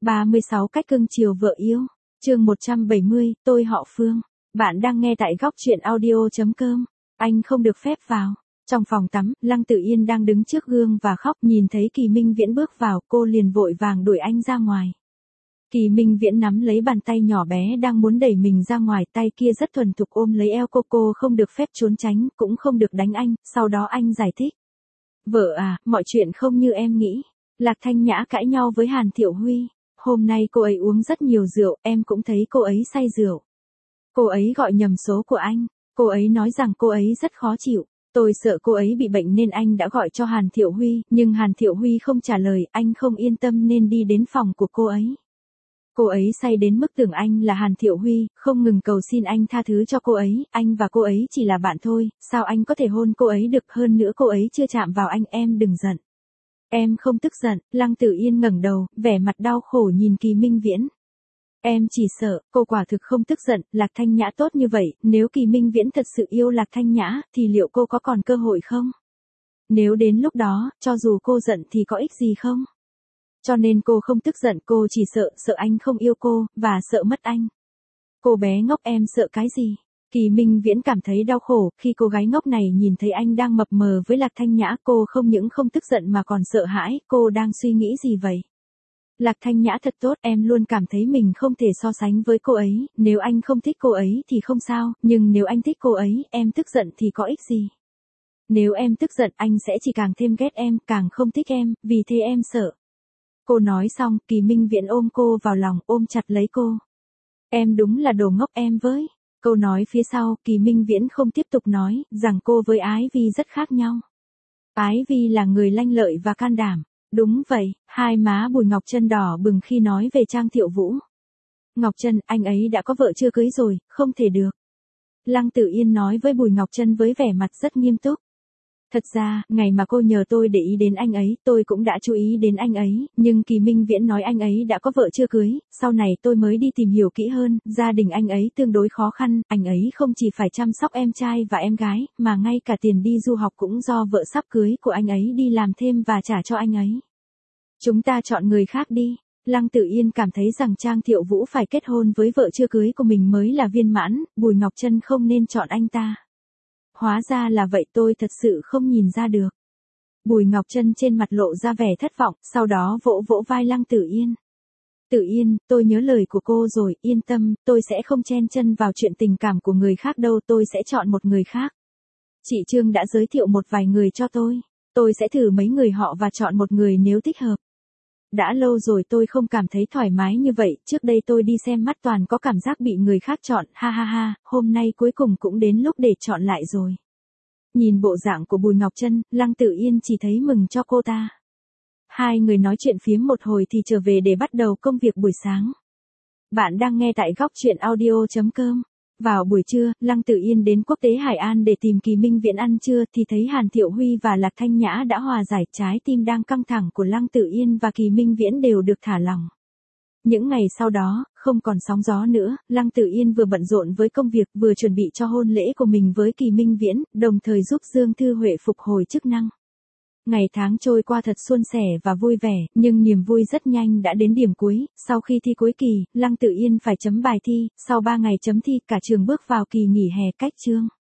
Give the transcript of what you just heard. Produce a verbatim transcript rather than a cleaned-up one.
ba mươi sáu cách cưng chiều vợ yêu. Chương một trăm bảy mươi, tôi họ Phương. Bạn đang nghe tại góc truyện audio chấm com. Anh không được phép vào. Trong phòng tắm, Lăng Tử Yên đang đứng trước gương và khóc, nhìn thấy Kỳ Minh Viễn bước vào, cô liền vội vàng đuổi anh ra ngoài. Kỳ Minh Viễn nắm lấy bàn tay nhỏ bé đang muốn đẩy mình ra ngoài, tay kia rất thuần thục ôm lấy eo cô, cô không được phép trốn tránh, cũng không được đánh anh, sau đó anh giải thích. Vợ à, mọi chuyện không như em nghĩ. Lạc Thanh Nhã cãi nhau với Hàn Thiệu Huy. Hôm nay cô ấy uống rất nhiều rượu, em cũng thấy cô ấy say rượu. Cô ấy gọi nhầm số của anh. Cô ấy nói rằng cô ấy rất khó chịu. Tôi sợ cô ấy bị bệnh nên anh đã gọi cho Hàn Thiệu Huy, nhưng Hàn Thiệu Huy không trả lời, anh không yên tâm nên đi đến phòng của cô ấy. Cô ấy say đến mức tưởng anh là Hàn Thiệu Huy, không ngừng cầu xin anh tha thứ cho cô ấy, anh và cô ấy chỉ là bạn thôi, sao anh có thể hôn cô ấy được, hơn nữa cô ấy chưa chạm vào anh, em đừng giận. Em không tức giận. Lăng Tử Yên ngẩng đầu, vẻ mặt đau khổ nhìn Kỳ Minh Viễn. Em chỉ sợ, cô quả thực không tức giận, Lạc Thanh Nhã tốt như vậy, nếu Kỳ Minh Viễn thật sự yêu Lạc Thanh Nhã, thì liệu cô có còn cơ hội không? Nếu đến lúc đó, cho dù cô giận thì có ích gì không? Cho nên cô không tức giận, cô chỉ sợ, sợ anh không yêu cô, và sợ mất anh. Cô bé ngốc, em sợ cái gì? Kỳ Minh Viễn cảm thấy đau khổ, khi cô gái ngốc này nhìn thấy anh đang mập mờ với Lạc Thanh Nhã, cô không những không tức giận mà còn sợ hãi, cô đang suy nghĩ gì vậy? Lạc Thanh Nhã thật tốt, em luôn cảm thấy mình không thể so sánh với cô ấy, nếu anh không thích cô ấy thì không sao, nhưng nếu anh thích cô ấy, em tức giận thì có ích gì? Nếu em tức giận, anh sẽ chỉ càng thêm ghét em, càng không thích em, vì thế em sợ. Cô nói xong, Kỳ Minh Viễn ôm cô vào lòng, ôm chặt lấy cô. Em đúng là đồ ngốc em với. Câu nói phía sau, Kỳ Minh Viễn không tiếp tục nói, rằng cô với Ái Vi rất khác nhau. Ái Vi là người lanh lợi và can đảm. Đúng vậy, hai má Bùi Ngọc Trân đỏ bừng khi nói về Trang Thiệu Vũ. Ngọc Trân, anh ấy đã có vợ chưa cưới rồi, không thể được. Lăng Tử Yên nói với Bùi Ngọc Trân với vẻ mặt rất nghiêm túc. Thật ra, ngày mà cô nhờ tôi để ý đến anh ấy, tôi cũng đã chú ý đến anh ấy, nhưng Kỳ Minh Viễn nói anh ấy đã có vợ chưa cưới, sau này tôi mới đi tìm hiểu kỹ hơn, gia đình anh ấy tương đối khó khăn, anh ấy không chỉ phải chăm sóc em trai và em gái, mà ngay cả tiền đi du học cũng do vợ sắp cưới của anh ấy đi làm thêm và trả cho anh ấy. Chúng ta chọn người khác đi. Lăng Tử Yên cảm thấy rằng Trang Thiệu Vũ phải kết hôn với vợ chưa cưới của mình mới là viên mãn, Bùi Ngọc Trân không nên chọn anh ta. Hóa ra là vậy, tôi thật sự không nhìn ra được. Bùi Ngọc Trân trên mặt lộ ra vẻ thất vọng, sau đó vỗ vỗ vai Lăng Tử Yên. Tử Yên, tôi nhớ lời của cô rồi, yên tâm, tôi sẽ không chen chân vào chuyện tình cảm của người khác đâu, tôi sẽ chọn một người khác. Chị Trương đã giới thiệu một vài người cho tôi. Tôi sẽ thử mấy người họ và chọn một người nếu thích hợp. Đã lâu rồi tôi không cảm thấy thoải mái như vậy, trước đây tôi đi xem mắt toàn có cảm giác bị người khác chọn, ha ha ha, hôm nay cuối cùng cũng đến lúc để chọn lại rồi. Nhìn bộ dạng của Bùi Ngọc Trân, Lăng Tử Yên chỉ thấy mừng cho cô ta. Hai người nói chuyện phiếm một hồi thì trở về để bắt đầu công việc buổi sáng. Bạn đang nghe tại góc truyện audio chấm com. Vào buổi trưa, Lăng Tử Yên đến Quốc tế Hải An để tìm Kỳ Minh Viễn ăn trưa thì thấy Hàn Thiệu Huy và Lạc Thanh Nhã đã hòa giải, trái tim đang căng thẳng của Lăng Tử Yên và Kỳ Minh Viễn đều được thả lỏng. Những ngày sau đó, không còn sóng gió nữa, Lăng Tử Yên vừa bận rộn với công việc vừa chuẩn bị cho hôn lễ của mình với Kỳ Minh Viễn, đồng thời giúp Dương Thư Huệ phục hồi chức năng. Ngày tháng trôi qua thật suôn sẻ và vui vẻ, nhưng niềm vui rất nhanh đã đến điểm cuối, sau khi thi cuối kỳ, Lăng Tử Yên phải chấm bài thi, sau ba ngày chấm thi cả trường bước vào kỳ nghỉ hè cách chương.